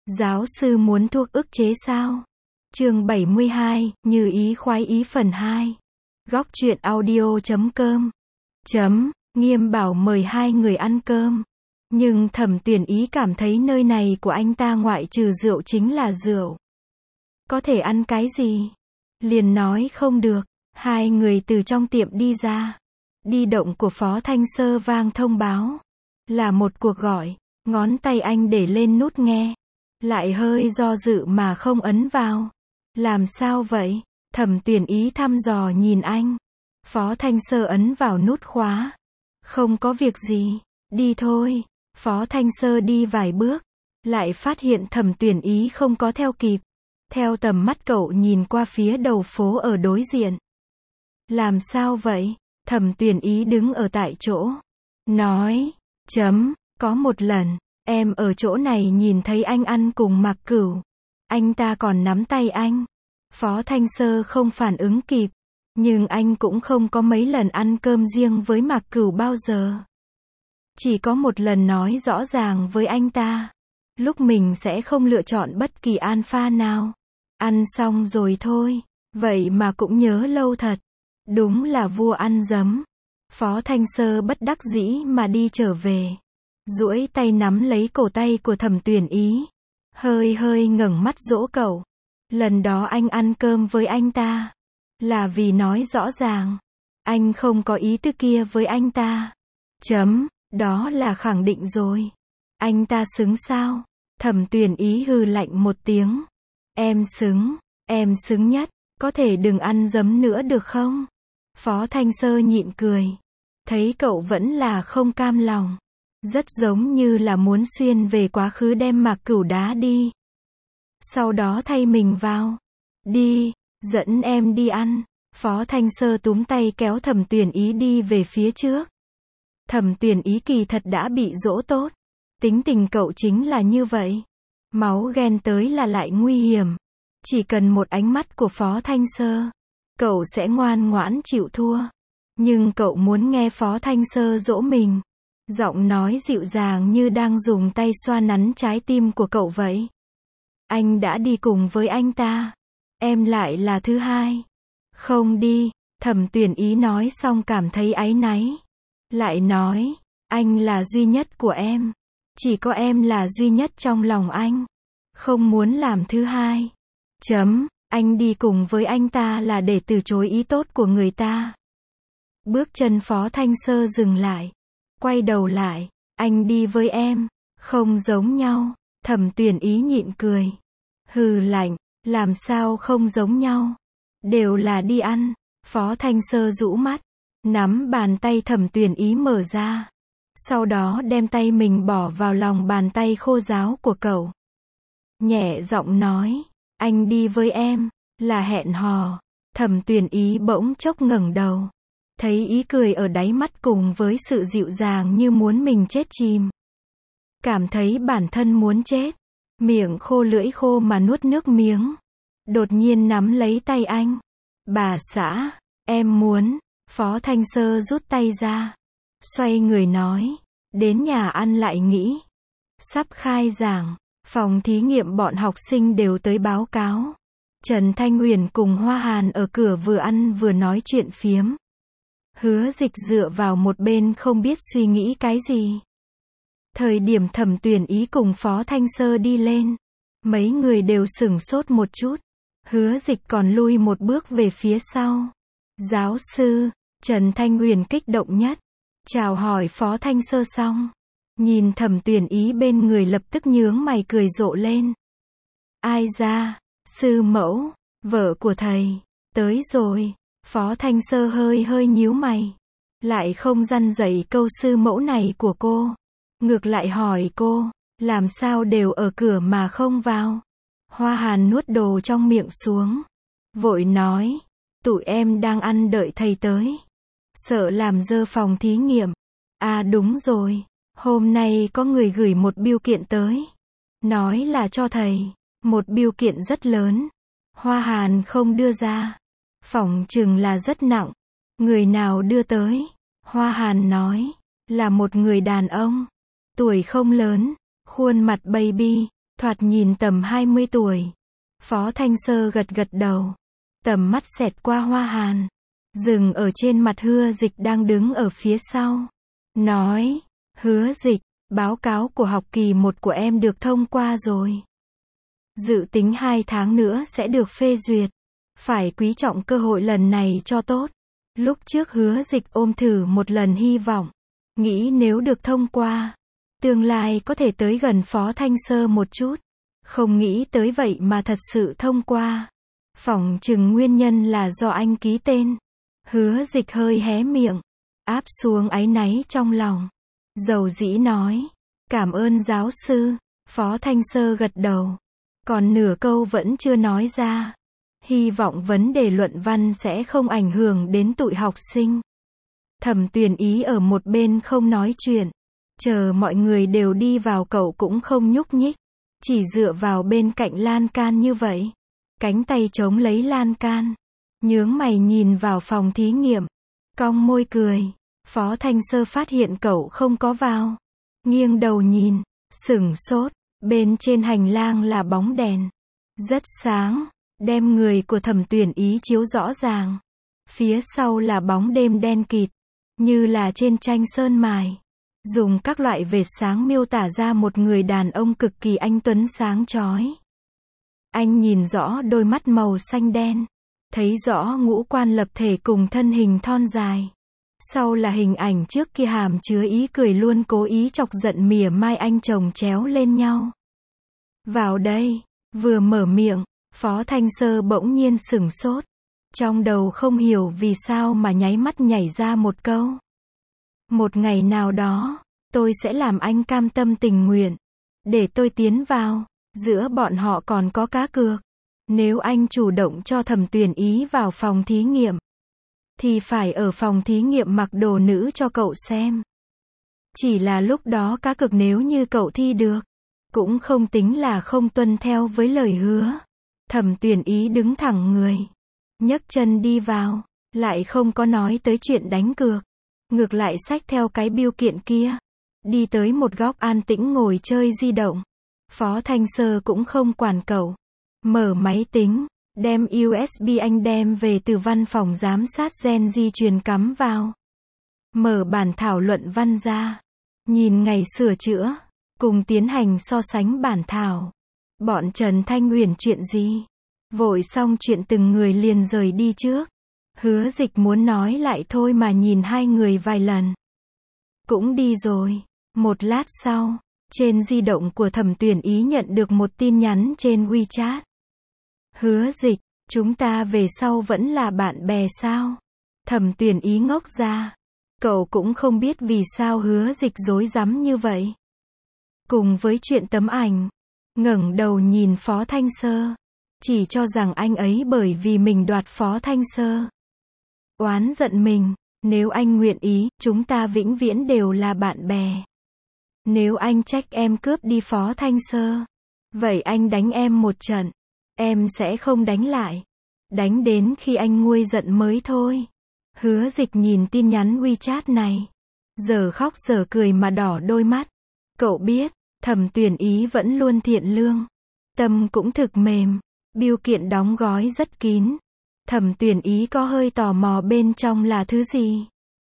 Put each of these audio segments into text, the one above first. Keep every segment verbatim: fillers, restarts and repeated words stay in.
Giáo sư muốn thuốc ức chế sao? Chương bảy mươi hai, Như ý khoái ý phần hai. Góc truyện audio chấm com. Chấm, Nghiêm bảo mời hai người ăn cơm. Nhưng Thẩm Tuyển Ý cảm thấy nơi này của anh ta ngoại trừ rượu chính là rượu. Có thể ăn cái gì? Liền nói không được. Hai người từ trong tiệm đi ra. Di động của Phó Thanh Sơ vang thông báo. Là một cuộc gọi. Ngón tay anh để lên nút nghe. Lại hơi do dự mà không ấn vào. Làm sao vậy? Thẩm Tuyển Ý thăm dò nhìn anh. Phó Thanh Sơ ấn vào nút khóa. Không có việc gì. Đi thôi. Phó Thanh Sơ đi vài bước. Lại phát hiện Thẩm Tuyển Ý không có theo kịp. Theo tầm mắt cậu nhìn qua phía đầu phố ở đối diện. Làm sao vậy? Thẩm Tuyển Ý đứng ở tại chỗ. Nói. Chấm. Có một lần. Em ở chỗ này nhìn thấy anh ăn cùng Mạc Cửu. Anh ta còn nắm tay anh. Phó Thanh Sơ không phản ứng kịp. Nhưng anh cũng không có mấy lần ăn cơm riêng với Mạc Cửu bao giờ. Chỉ có một lần nói rõ ràng với anh ta. Lúc mình sẽ không lựa chọn bất kỳ alpha nào. Ăn xong rồi thôi. Vậy mà cũng nhớ lâu thật. Đúng là vua ăn giấm. Phó Thanh Sơ bất đắc dĩ mà đi trở về. Duỗi tay nắm lấy cổ tay của Thẩm Tuyển Ý. Hơi hơi ngẩng mắt dỗ cậu. Lần đó anh ăn cơm với anh ta. Là vì nói rõ ràng. Anh không có ý tư kia với anh ta. Chấm. Đó là khẳng định rồi. Anh ta xứng sao? Thẩm Tuyển Ý hừ lạnh một tiếng. Em xứng. Em xứng nhất. Có thể đừng ăn giấm nữa được không? Phó Thanh Sơ nhịn cười. Thấy cậu vẫn là không cam lòng. Rất giống như là muốn xuyên về quá khứ đem Mạc Cửu đá đi. Sau đó thay mình vào. Đi, dẫn em đi ăn. Phó Thanh Sơ túm tay kéo Thẩm Tuyển Ý đi về phía trước. Thẩm Tuyển Ý kỳ thật đã bị dỗ tốt. Tính tình cậu chính là như vậy. Máu ghen tới là lại nguy hiểm. Chỉ cần một ánh mắt của Phó Thanh Sơ. Cậu sẽ ngoan ngoãn chịu thua. Nhưng cậu muốn nghe Phó Thanh Sơ dỗ mình. Giọng nói dịu dàng như đang dùng tay xoa nắn trái tim của cậu vậy. Anh đã đi cùng với anh ta. Em lại là thứ hai. Không đi. Thẩm Tuyển Ý nói xong cảm thấy áy náy. Lại nói. Anh là duy nhất của em. Chỉ có em là duy nhất trong lòng anh. Không muốn làm thứ hai. Chấm. Anh đi cùng với anh ta là để từ chối ý tốt của người ta. Bước chân Phó Thanh Sơ dừng lại. Quay đầu lại. Anh đi với em. Không giống nhau. Thẩm Tuyển Ý nhịn cười. Hừ lạnh. Làm sao không giống nhau? Đều là đi ăn. Phó Thanh Sơ rũ mắt. Nắm bàn tay Thẩm Tuyển Ý mở ra. Sau đó đem tay mình bỏ vào lòng bàn tay khô ráo của cậu. Nhẹ giọng nói. Anh đi với em. Là hẹn hò. Thẩm Tuyển Ý bỗng chốc ngẩng đầu. Thấy ý cười ở đáy mắt cùng với sự dịu dàng như muốn mình chết chìm. Cảm thấy bản thân muốn chết. Miệng khô lưỡi khô mà nuốt nước miếng. Đột nhiên nắm lấy tay anh. Bà xã, em muốn. Phó Thanh Sơ rút tay ra. Xoay người nói. Đến nhà ăn lại nghĩ. Sắp khai giảng. Phòng thí nghiệm bọn học sinh đều tới báo cáo. Trần Thanh Huyền cùng Hoa Hàn ở cửa vừa ăn vừa nói chuyện phiếm. Hứa Dịch dựa vào một bên không biết suy nghĩ cái gì. Thời điểm Thẩm Tuyển Ý cùng Phó Thanh Sơ đi lên. Mấy người đều sửng sốt một chút. Hứa Dịch còn lui một bước về phía sau. Giáo sư, Trần Thanh Huyền kích động nhất. Chào hỏi Phó Thanh Sơ xong. Nhìn Thẩm Tuyển Ý bên người lập tức nhướng mày cười rộ lên. Ai ra? Sư mẫu, vợ của thầy, tới rồi. Phó Thanh Sơ hơi hơi nhíu mày. Lại không răn dạy câu sư mẫu này của cô. Ngược lại hỏi cô, làm sao đều ở cửa mà không vào. Hoa Hàn nuốt đồ trong miệng xuống. Vội nói, tụi em đang ăn đợi thầy tới. Sợ làm dơ phòng thí nghiệm. À đúng rồi, hôm nay có người gửi một bưu kiện tới. Nói là cho thầy. Một bưu kiện rất lớn. Hoa Hàn không đưa ra. Phỏng chừng là rất nặng. Người nào đưa tới? Hoa Hàn nói. Là một người đàn ông. Tuổi không lớn. Khuôn mặt baby. Thoạt nhìn tầm hai mươi tuổi. Phó Thanh Sơ gật gật đầu. Tầm mắt xẹt qua Hoa Hàn. Dừng ở trên mặt Hứa Dịch đang đứng ở phía sau. Nói, Hứa Dịch, báo cáo của học kỳ một của em được thông qua rồi. Dự tính hai tháng nữa sẽ được phê duyệt. Phải quý trọng cơ hội lần này cho tốt. Lúc trước Hứa Dịch ôm thử một lần hy vọng. Nghĩ nếu được thông qua, tương lai có thể tới gần Phó Thanh Sơ một chút. Không nghĩ tới vậy mà thật sự thông qua. Phỏng chừng nguyên nhân là do anh ký tên. Hứa Dịch hơi hé miệng, áp xuống áy náy trong lòng. Dầu dĩ nói, cảm ơn giáo sư. Phó Thanh Sơ gật đầu. Còn nửa câu vẫn chưa nói ra. Hy vọng vấn đề luận văn sẽ không ảnh hưởng đến tụi học sinh. Thẩm Tuyền Ý ở một bên không nói chuyện. Chờ mọi người đều đi vào cậu cũng không nhúc nhích. Chỉ dựa vào bên cạnh lan can như vậy. Cánh tay chống lấy lan can. Nhướng mày nhìn vào phòng thí nghiệm. Cong môi cười. Phó Thanh Sơ phát hiện cậu không có vào. Nghiêng đầu nhìn. Sửng sốt. Bên trên hành lang là bóng đèn. Rất sáng. Đem người của Thẩm Tuyền Ý chiếu rõ ràng. Phía sau là bóng đêm đen kịt. Như là trên tranh sơn mài. Dùng các loại vệt sáng miêu tả ra một người đàn ông cực kỳ anh tuấn sáng chói. Anh nhìn rõ đôi mắt màu xanh đen. Thấy rõ ngũ quan lập thể cùng thân hình thon dài. Sau là hình ảnh trước kia hàm chứa ý cười luôn cố ý chọc giận mỉa mai anh chồng chéo lên nhau. Vào đây, vừa mở miệng, Phó Thanh Sơ bỗng nhiên sửng sốt. Trong đầu không hiểu vì sao mà nháy mắt nhảy ra một câu. Một ngày nào đó, tôi sẽ làm anh cam tâm tình nguyện. Để tôi tiến vào. Giữa bọn họ còn có cá cược. Nếu anh chủ động cho Thẩm Tuyền Ý vào phòng thí nghiệm, thì phải ở phòng thí nghiệm mặc đồ nữ cho cậu xem. Chỉ là lúc đó cá cược nếu như cậu thi được, cũng không tính là không tuân theo với lời hứa. Thẩm Tuyền Ý đứng thẳng người. Nhấc chân đi vào. Lại không có nói tới chuyện đánh cược. Ngược lại xách theo cái bưu kiện kia. Đi tới một góc an tĩnh ngồi chơi di động. Phó Thanh Sơ cũng không quản cậu. Mở máy tính. Đem u ét bê anh đem về từ văn phòng giám sát gen di truyền cắm vào. Mở bản thảo luận văn ra. Nhìn ngày sửa chữa. Cùng tiến hành so sánh bản thảo. Bọn Trần Thanh Huyền chuyện gì? Vội xong chuyện từng người liền rời đi trước. Hứa Dịch muốn nói lại thôi mà nhìn hai người vài lần. Cũng đi rồi. Một lát sau, trên di động của Thẩm Tuyền Ý nhận được một tin nhắn trên WeChat. Hứa Dịch, chúng ta về sau vẫn là bạn bè sao? Thẩm Tuyền Ý ngốc ra. Cậu cũng không biết vì sao Hứa Dịch rối rắm như vậy. Cùng với chuyện tấm ảnh, ngẩng đầu nhìn Phó Thanh Sơ. Chỉ cho rằng anh ấy bởi vì mình đoạt Phó Thanh Sơ. Oán giận mình. Nếu anh nguyện ý, chúng ta vĩnh viễn đều là bạn bè. Nếu anh trách em cướp đi Phó Thanh Sơ, vậy anh đánh em một trận. Em sẽ không đánh lại. Đánh đến khi anh nguôi giận mới thôi. Hứa Dịch nhìn tin nhắn WeChat này. Giờ khóc giờ cười mà đỏ đôi mắt. Cậu biết, Thẩm Tuyền Ý vẫn luôn thiện lương. Tâm cũng thực mềm. Bưu kiện đóng gói rất kín. Thẩm Tuyền Ý có hơi tò mò bên trong là thứ gì.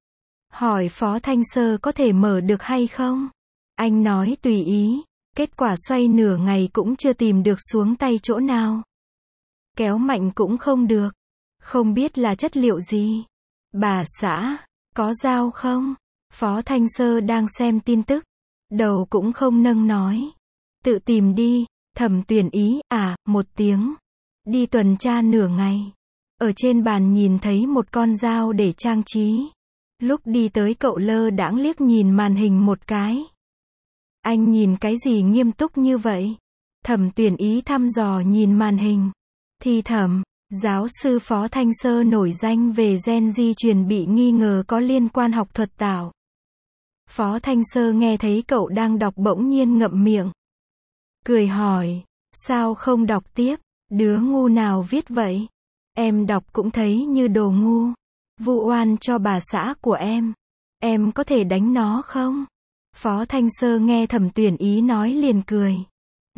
Hỏi Phó Thanh Sơ có thể mở được hay không? Anh nói tùy ý. Kết quả xoay nửa ngày cũng chưa tìm được xuống tay chỗ nào. Kéo mạnh cũng không được. Không biết là chất liệu gì. Bà xã, có dao không? Phó Thanh Sơ đang xem tin tức. Đầu cũng không nâng nói. Tự tìm đi. Thẩm Tuyền Ý, à, một tiếng. Đi tuần tra nửa ngày. Ở trên bàn nhìn thấy một con dao để trang trí. Lúc đi tới cậu lơ đãng liếc nhìn màn hình một cái. Anh nhìn cái gì nghiêm túc như vậy? Thẩm Tuyền Ý thăm dò nhìn màn hình. Thì thầm, giáo sư Phó Thanh Sơ nổi danh về gen di truyền bị nghi ngờ có liên quan học thuật tạo. Phó Thanh Sơ nghe thấy cậu đang đọc bỗng nhiên ngậm miệng. Cười hỏi, sao không đọc tiếp? Đứa ngu nào viết vậy? Em đọc cũng thấy như đồ ngu. Vu oan cho bà xã của em. Em có thể đánh nó không? Phó Thanh Sơ nghe Thẩm Tuyền Ý nói liền cười.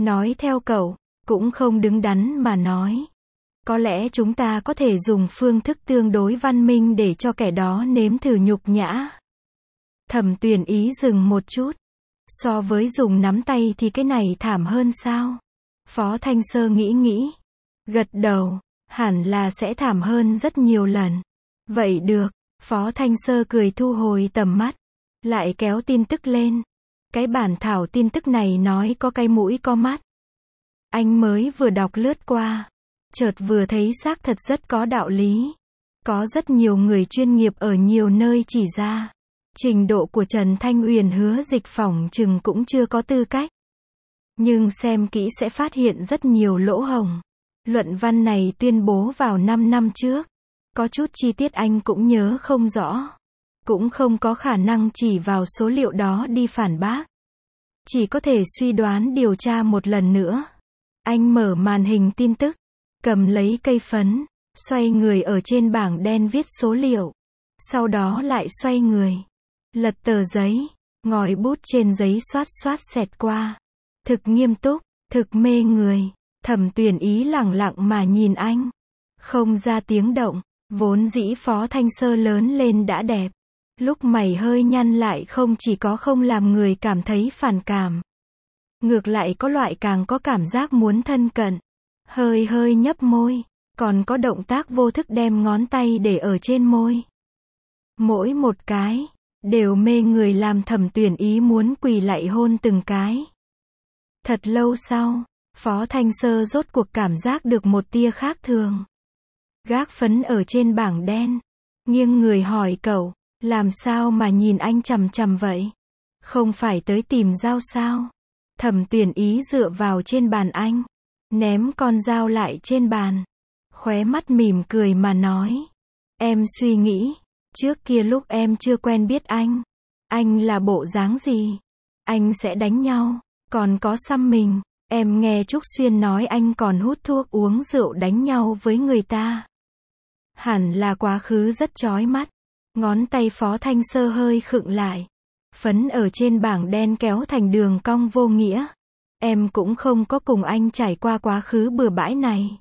Nói theo cậu, cũng không đứng đắn mà nói. Có lẽ chúng ta có thể dùng phương thức tương đối văn minh để cho kẻ đó nếm thử nhục nhã. Thẩm Tuyền Ý dừng một chút. So với dùng nắm tay thì cái này thảm hơn sao? Phó Thanh Sơ nghĩ nghĩ. Gật đầu, hẳn là sẽ thảm hơn rất nhiều lần. Vậy được, Phó Thanh Sơ cười thu hồi tầm mắt. Lại kéo tin tức lên. Cái bản thảo tin tức này nói có cái mũi có mắt. Anh mới vừa đọc lướt qua. Chợt vừa thấy xác thật rất có đạo lý. Có rất nhiều người chuyên nghiệp ở nhiều nơi chỉ ra. Trình độ của Trần Thanh Uyển Hứa Dịch phỏng chừng cũng chưa có tư cách. Nhưng xem kỹ sẽ phát hiện rất nhiều lỗ hổng. Luận văn này tuyên bố vào năm năm trước. Có chút chi tiết anh cũng nhớ không rõ. Cũng không có khả năng chỉ vào số liệu đó đi phản bác. Chỉ có thể suy đoán điều tra một lần nữa. Anh mở màn hình tin tức. Cầm lấy cây phấn. Xoay người ở trên bảng đen viết số liệu. Sau đó lại xoay người. Lật tờ giấy. Ngòi bút trên giấy xoát xoát xẹt qua. Thực nghiêm túc. Thực mê người. Thẩm Tuyền Ý lẳng lặng mà nhìn anh. Không ra tiếng động. Vốn dĩ Phó Thanh Sơ lớn lên đã đẹp. Lúc mày hơi nhăn lại không chỉ có không làm người cảm thấy phản cảm. Ngược lại có loại càng có cảm giác muốn thân cận. Hơi hơi nhấp môi. Còn có động tác vô thức đem ngón tay để ở trên môi. Mỗi một cái. Đều mê người làm Thẩm Tuyền Ý muốn quỳ lạy hôn từng cái. Thật lâu sau. Phó Thanh Sơ rốt cuộc cảm giác được một tia khác thường. Gác phấn ở trên bảng đen. Nghiêng người hỏi cậu. Làm sao mà nhìn anh chằm chằm vậy? Không phải tới tìm dao sao? Thẩm Tuyền Ý dựa vào trên bàn anh. Ném con dao lại trên bàn. Khóe mắt mỉm cười mà nói. Em suy nghĩ. Trước kia lúc em chưa quen biết anh. Anh là bộ dáng gì? Anh sẽ đánh nhau. Còn có xăm mình. Em nghe Trúc Xuyên nói anh còn hút thuốc uống rượu đánh nhau với người ta. Hẳn là quá khứ rất chói mắt. Ngón tay Phó Thanh Sơ hơi khựng lại. Phấn ở trên bảng đen kéo thành đường cong vô nghĩa. Em cũng không có cùng anh trải qua quá khứ bừa bãi này.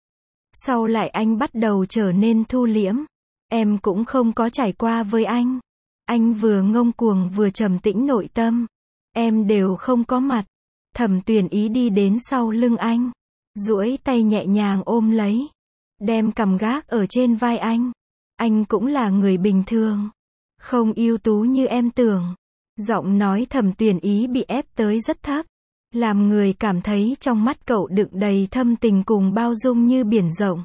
Sau lại anh bắt đầu trở nên thu liễm. Em cũng không có trải qua với anh. Anh vừa ngông cuồng vừa trầm tĩnh nội tâm. Em đều không có mặt. Thẩm Tuyền Ý đi đến sau lưng anh. Duỗi tay nhẹ nhàng ôm lấy. Đem cằm gác ở trên vai anh. Anh cũng là người bình thường. Không ưu tú như em tưởng. Giọng nói Thẩm Tuyền Ý bị ép tới rất thấp. Làm người cảm thấy trong mắt cậu đựng đầy thâm tình cùng bao dung như biển rộng.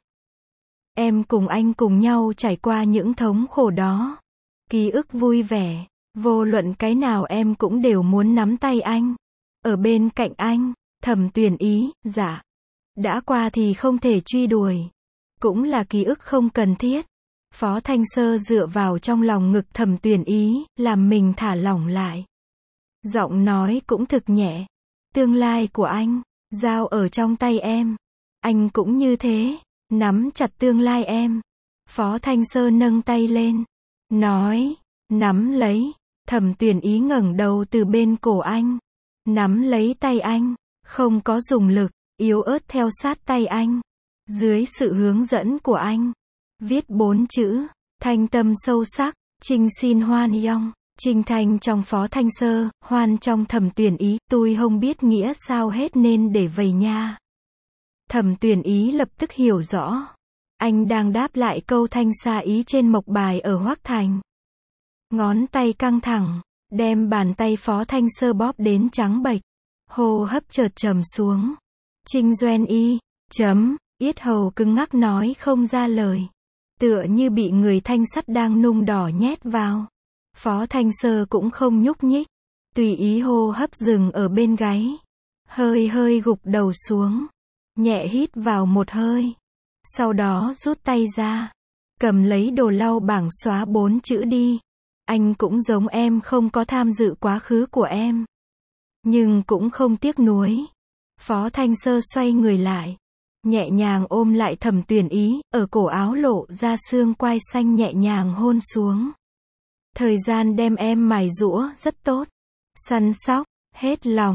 Em cùng anh cùng nhau trải qua những thống khổ đó. Ký ức vui vẻ. Vô luận cái nào em cũng đều muốn nắm tay anh. Ở bên cạnh anh. Thẩm Tuyền Ý, dạ. Đã qua thì không thể truy đuổi. Cũng là ký ức không cần thiết. Phó Thanh Sơ dựa vào trong lòng ngực Thẩm Tuyền Ý, làm mình thả lỏng lại. Giọng nói cũng thực nhẹ. Tương lai của anh, dao ở trong tay em. Anh cũng như thế, nắm chặt tương lai em. Phó Thanh Sơ nâng tay lên. Nói, nắm lấy. Thẩm Tuyền Ý ngẩng đầu từ bên cổ anh. Nắm lấy tay anh, không có dùng lực, yếu ớt theo sát tay anh. Dưới sự hướng dẫn của anh. Viết bốn chữ, thanh tâm sâu sắc, Trinh xin hoan yong. Trinh thanh trong Phó Thanh Sơ, hoan trong Thẩm Tuyền Ý, tôi không biết nghĩa sao hết nên để vầy nha. Thẩm Tuyền Ý lập tức hiểu rõ. Anh đang đáp lại câu thanh xa ý trên mộc bài ở Hoắc Thành. Ngón tay căng thẳng, đem bàn tay Phó Thanh Sơ bóp đến trắng bệch. Hô hấp chợt trầm xuống. Trinh Doen Y, chấm, yết hầu cứng ngắc nói không ra lời. Tựa như bị người thanh sắt đang nung đỏ nhét vào. Phó Thanh Sơ cũng không nhúc nhích. Tùy ý hô hấp dừng ở bên gáy. Hơi hơi gục đầu xuống. Nhẹ hít vào một hơi. Sau đó rút tay ra. Cầm lấy đồ lau bảng xóa bốn chữ đi. Anh cũng giống em không có tham dự quá khứ của em. Nhưng cũng không tiếc nuối. Phó Thanh Sơ xoay người lại. Nhẹ nhàng ôm lại Thẩm Tuyền Ý, ở cổ áo lộ ra xương quai xanh nhẹ nhàng hôn xuống. Thời gian đem em mài giũa rất tốt. Săn sóc, hết lòng.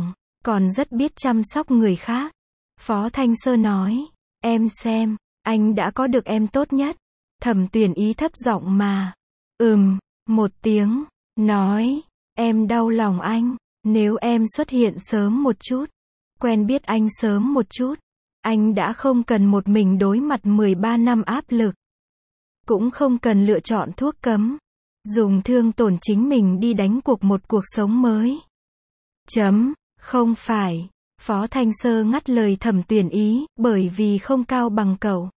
còn rất biết chăm sóc người khác. Phó Thanh Sơ nói, em xem, anh đã có được em tốt nhất. Thẩm Tuyển Ý thấp giọng mà, ừm, một tiếng, nói, em đau lòng anh, nếu em xuất hiện sớm một chút, quen biết anh sớm một chút, anh đã không cần một mình đối mặt mười ba năm áp lực. Cũng không cần lựa chọn thuốc cấm, dùng thương tổn chính mình đi đánh cuộc một cuộc sống mới. Chấm, không phải. Phó Thanh Sơ ngắt lời Thẩm Tuyển Ý, bởi vì không cao bằng cậu.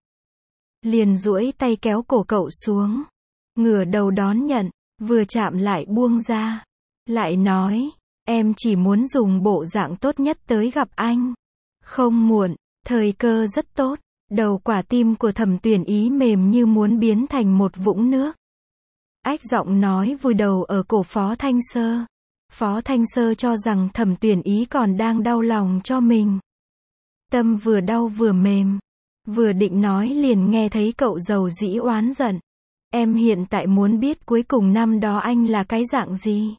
Liền duỗi tay kéo cổ cậu xuống, ngửa đầu đón nhận, vừa chạm lại buông ra. Lại nói, em chỉ muốn dùng bộ dạng tốt nhất tới gặp anh. Không muộn, thời cơ rất tốt. Đầu quả tim của Thẩm Tuyển Ý mềm như muốn biến thành một vũng nước. Ách giọng nói vùi đầu ở cổ Phó Thanh Sơ. Phó Thanh Sơ cho rằng Thẩm Tuyển Ý còn đang đau lòng cho mình. Tâm vừa đau vừa mềm. Vừa định nói liền nghe thấy cậu dầu dĩ oán giận. Em hiện tại muốn biết cuối cùng năm đó anh là cái dạng gì?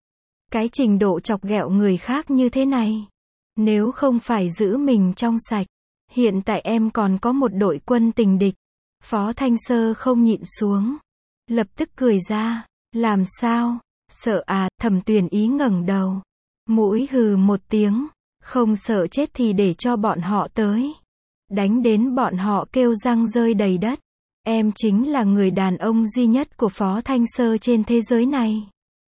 Cái trình độ chọc ghẹo người khác như thế này. Nếu không phải giữ mình trong sạch, hiện tại em còn có một đội quân tình địch. Phó Thanh Sơ không nhịn xuống. Lập tức cười ra. Làm sao? Sợ à? Thẩm Tuyển Ý ngẩng đầu. Mũi hừ một tiếng. Không sợ chết thì để cho bọn họ tới. Đánh đến bọn họ kêu răng rơi đầy đất. Em chính là người đàn ông duy nhất của Phó Thanh Sơ trên thế giới này.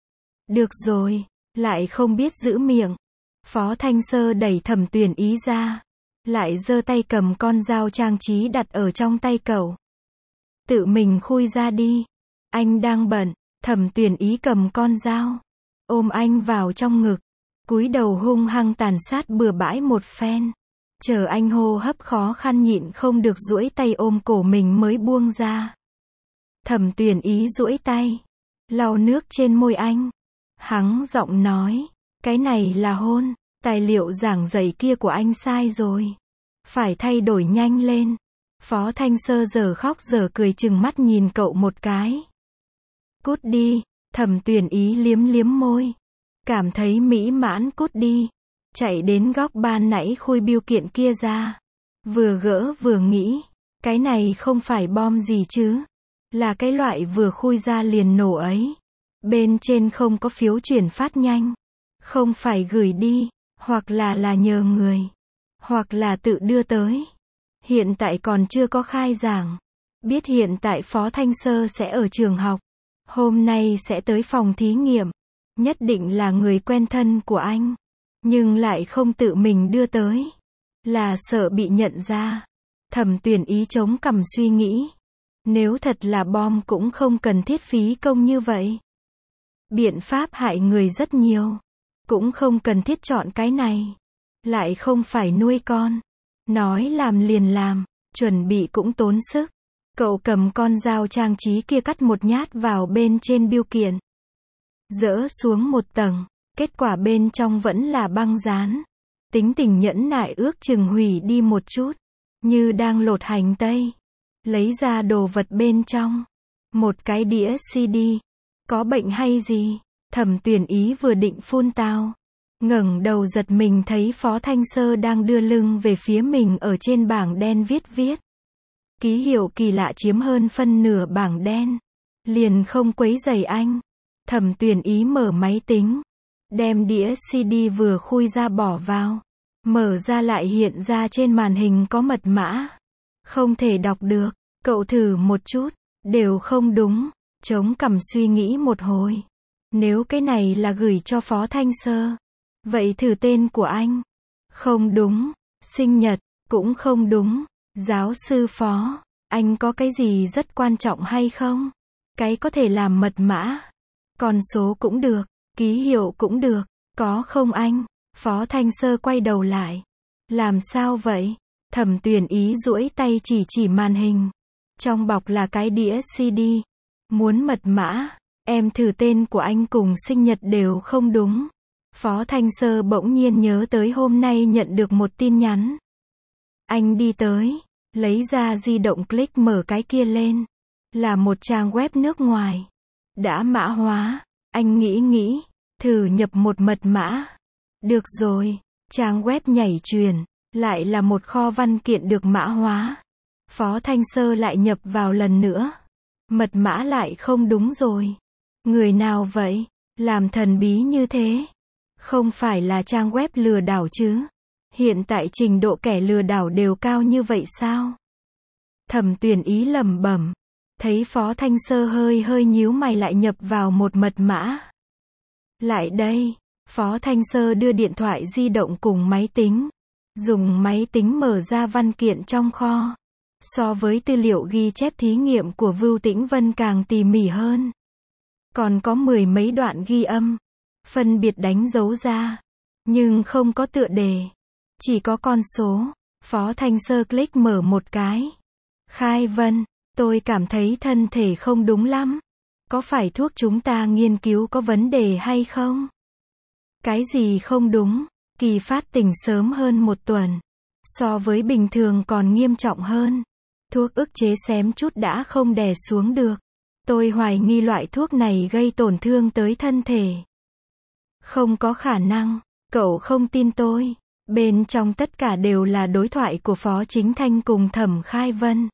Được rồi. Lại không biết giữ miệng. Phó Thanh Sơ đẩy Thẩm Tuyển Ý ra. Lại giơ tay cầm con dao trang trí đặt ở trong tay cậu. Tự mình khui ra đi. Anh đang bận. Thẩm Tuyển Ý cầm con dao. Ôm anh vào trong ngực. Cúi đầu hung hăng tàn sát bừa bãi một phen. Chờ anh hô hấp khó khăn nhịn không được duỗi tay ôm cổ mình mới buông ra. Thẩm Tuyển Ý duỗi tay. Lau nước trên môi anh. Hắng giọng nói. Cái này là hôn. Tài liệu giảng dạy kia của anh sai rồi. Phải thay đổi nhanh lên. Phó Thanh Sơ giờ khóc giờ cười chừng mắt nhìn cậu một cái. Cút đi. Thẩm Tuyển Ý liếm liếm môi. Cảm thấy mỹ mãn cút đi. Chạy đến góc ban nãy khui biêu kiện kia ra. Vừa gỡ vừa nghĩ. Cái này không phải bom gì chứ. Là cái loại vừa khui ra liền nổ ấy. Bên trên không có phiếu chuyển phát nhanh. Không phải gửi đi. Hoặc là là nhờ người. Hoặc là tự đưa tới. Hiện tại còn chưa có khai giảng. Biết hiện tại Phó Thanh Sơ sẽ ở trường học. Hôm nay sẽ tới phòng thí nghiệm. Nhất định là người quen thân của anh. Nhưng lại không tự mình đưa tới. Là sợ bị nhận ra. Thẩm Tuyển Ý chống cằm suy nghĩ. Nếu thật là bom cũng không cần thiết phí công như vậy. Biện pháp hại người rất nhiều. Cũng không cần thiết chọn cái này. Lại không phải nuôi con. Nói làm liền làm. Chuẩn bị cũng tốn sức. Cậu cầm con dao trang trí kia cắt một nhát vào bên trên biêu kiện. Dỡ xuống một tầng. Kết quả bên trong vẫn là băng dán. Tính tình nhẫn nại ước chừng hủy đi một chút. Như đang lột hành tây. Lấy ra đồ vật bên trong. Một cái đĩa xê đê. Có bệnh hay gì? Thẩm Tuyển Ý vừa định phun tao. Ngẩng đầu giật mình thấy Phó Thanh Sơ đang đưa lưng về phía mình ở trên bảng đen viết viết. Ký hiệu kỳ lạ chiếm hơn phân nửa bảng đen. Liền không quấy rầy anh. Thẩm Tuyển Ý mở máy tính. Đem đĩa xê đê vừa khui ra bỏ vào. Mở ra lại hiện ra trên màn hình có mật mã. Không thể đọc được. Cậu thử một chút. Đều không đúng. Chống cằm suy nghĩ một hồi. Nếu cái này là gửi cho Phó Thanh Sơ. Vậy thử tên của anh. Không đúng. Sinh nhật. Cũng không đúng. Giáo sư Phó. Anh có cái gì rất quan trọng hay không? Cái có thể làm mật mã. Con số cũng được. Ký hiệu cũng được. Có không anh? Phó Thanh Sơ quay đầu lại. Làm sao vậy? Thẩm Tuyển Ý duỗi tay chỉ chỉ màn hình. Trong bọc là cái đĩa xê đê. Muốn mật mã. Em thử tên của anh cùng sinh nhật đều không đúng. Phó Thanh Sơ bỗng nhiên nhớ tới hôm nay nhận được một tin nhắn. Anh đi tới. Lấy ra di động click mở cái kia lên. Là một trang web nước ngoài. Đã mã hóa. Anh nghĩ nghĩ. Thử nhập một mật mã. Được rồi. Trang web nhảy truyền, lại là một kho văn kiện được mã hóa. Phó Thanh Sơ lại nhập vào lần nữa. Mật mã lại không đúng rồi. Người nào vậy? Làm thần bí như thế. Không phải là trang web lừa đảo chứ? Hiện tại trình độ kẻ lừa đảo đều cao như vậy sao? Thẩm Tuyển Ý lẩm bẩm. Thấy Phó Thanh Sơ hơi hơi nhíu mày lại nhập vào một mật mã. Lại đây. Phó Thanh Sơ đưa điện thoại di động cùng máy tính. Dùng máy tính mở ra văn kiện trong kho. So với tư liệu ghi chép thí nghiệm của Vưu Tĩnh Vân càng tỉ mỉ hơn. Còn có mười mấy đoạn ghi âm. Phân biệt đánh dấu ra. Nhưng không có tựa đề. Chỉ có con số. Phó Thanh Sơ click mở một cái. Khai Vân, tôi cảm thấy thân thể không đúng lắm. Có phải thuốc chúng ta nghiên cứu có vấn đề hay không? Cái gì không đúng? Kỳ phát tình sớm hơn một tuần. So với bình thường còn nghiêm trọng hơn. Thuốc ức chế xém chút đã không đè xuống được. Tôi hoài nghi loại thuốc này gây tổn thương tới thân thể. Không có khả năng. Cậu không tin tôi. Bên trong tất cả đều là đối thoại của Phó Chính Thanh cùng Thẩm Khai Vân.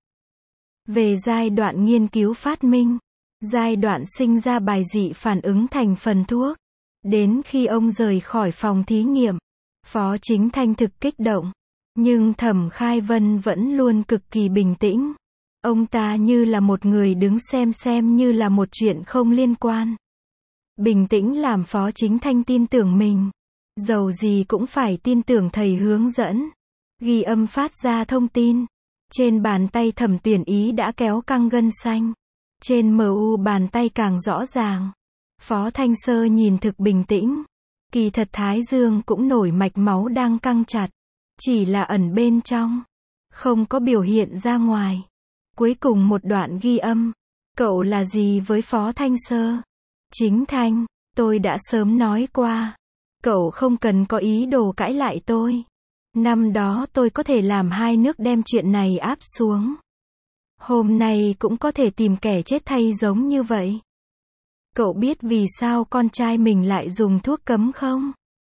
Về giai đoạn nghiên cứu phát minh. Giai đoạn sinh ra bài dị phản ứng thành phần thuốc. Đến khi ông rời khỏi phòng thí nghiệm. Phó Chính Thanh thực kích động. Nhưng Thẩm Khai Vân vẫn luôn cực kỳ bình tĩnh. Ông ta như là một người đứng xem xem như là một chuyện không liên quan. Bình tĩnh làm Phó Chính Thanh tin tưởng mình. Dầu gì cũng phải tin tưởng thầy hướng dẫn. Ghi âm phát ra thông tin. Trên bàn tay Thẩm Tuyển Ý đã kéo căng gân xanh. Trên em u bàn tay càng rõ ràng. Phó Thanh Sơ nhìn thực bình tĩnh. Kỳ thật thái dương cũng nổi mạch máu đang căng chặt. Chỉ là ẩn bên trong. Không có biểu hiện ra ngoài. Cuối cùng một đoạn ghi âm. Cậu là gì với Phó Thanh Sơ? Chính Thanh, tôi đã sớm nói qua. Cậu không cần có ý đồ cãi lại tôi. Năm đó tôi có thể làm hai nước đem chuyện này áp xuống. Hôm nay cũng có thể tìm kẻ chết thay giống như vậy. Cậu biết vì sao con trai mình lại dùng thuốc cấm không?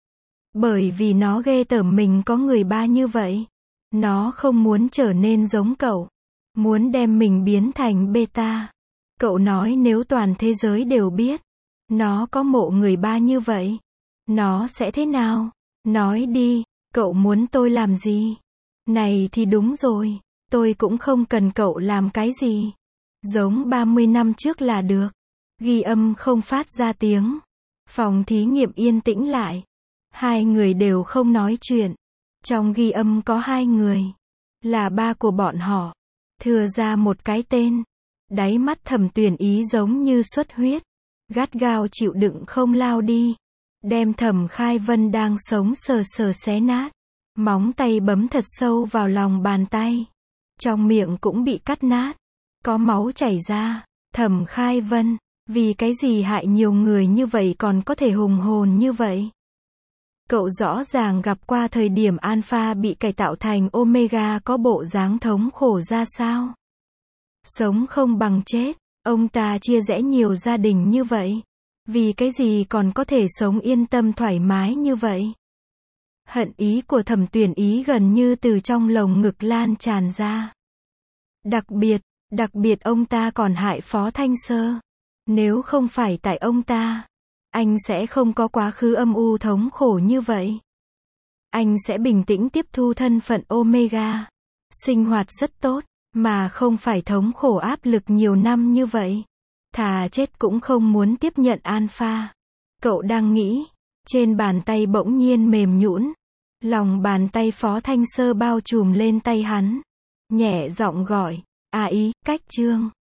Bởi vì nó ghê tởm mình có người ba như vậy. Nó không muốn trở nên giống cậu. Muốn đem mình biến thành beta. Cậu nói nếu toàn thế giới đều biết. Nó có mộ người ba như vậy. Nó sẽ thế nào? Nói đi, cậu muốn tôi làm gì? Này thì đúng rồi. Tôi cũng không cần cậu làm cái gì. Giống ba mươi năm trước là được. Ghi âm không phát ra tiếng. Phòng thí nghiệm yên tĩnh lại. Hai người đều không nói chuyện. Trong ghi âm có hai người. Là ba của bọn họ. Thừa ra một cái tên. Đáy mắt Thẩm Tuyển Ý giống như xuất huyết. Gắt gao chịu đựng không lao đi. Đem Thẩm Khai Vân đang sống sờ sờ xé nát. Móng tay bấm thật sâu vào lòng bàn tay. Trong miệng cũng bị cắt nát. Có máu chảy ra. Thẩm Khai Vân, vì cái gì hại nhiều người như vậy còn có thể hùng hồn như vậy? Cậu rõ ràng gặp qua thời điểm Alpha bị cải tạo thành Omega có bộ dáng thống khổ ra sao? Sống không bằng chết. Ông ta chia rẽ nhiều gia đình như vậy. Vì cái gì còn có thể sống yên tâm thoải mái như vậy? Hận ý của Thẩm Tuyển Ý gần như từ trong lồng ngực lan tràn ra. Đặc biệt, đặc biệt ông ta còn hại Phó Thanh Sơ. Nếu không phải tại ông ta, anh sẽ không có quá khứ âm u thống khổ như vậy. Anh sẽ bình tĩnh tiếp thu thân phận Omega. Sinh hoạt rất tốt, mà không phải thống khổ áp lực nhiều năm như vậy. Thà chết cũng không muốn tiếp nhận Alpha. Cậu đang nghĩ, trên bàn tay bỗng nhiên mềm nhũn. Lòng bàn tay Phó Thanh Sơ bao trùm lên tay hắn. Nhẹ giọng gọi, à Ý, cách Trương.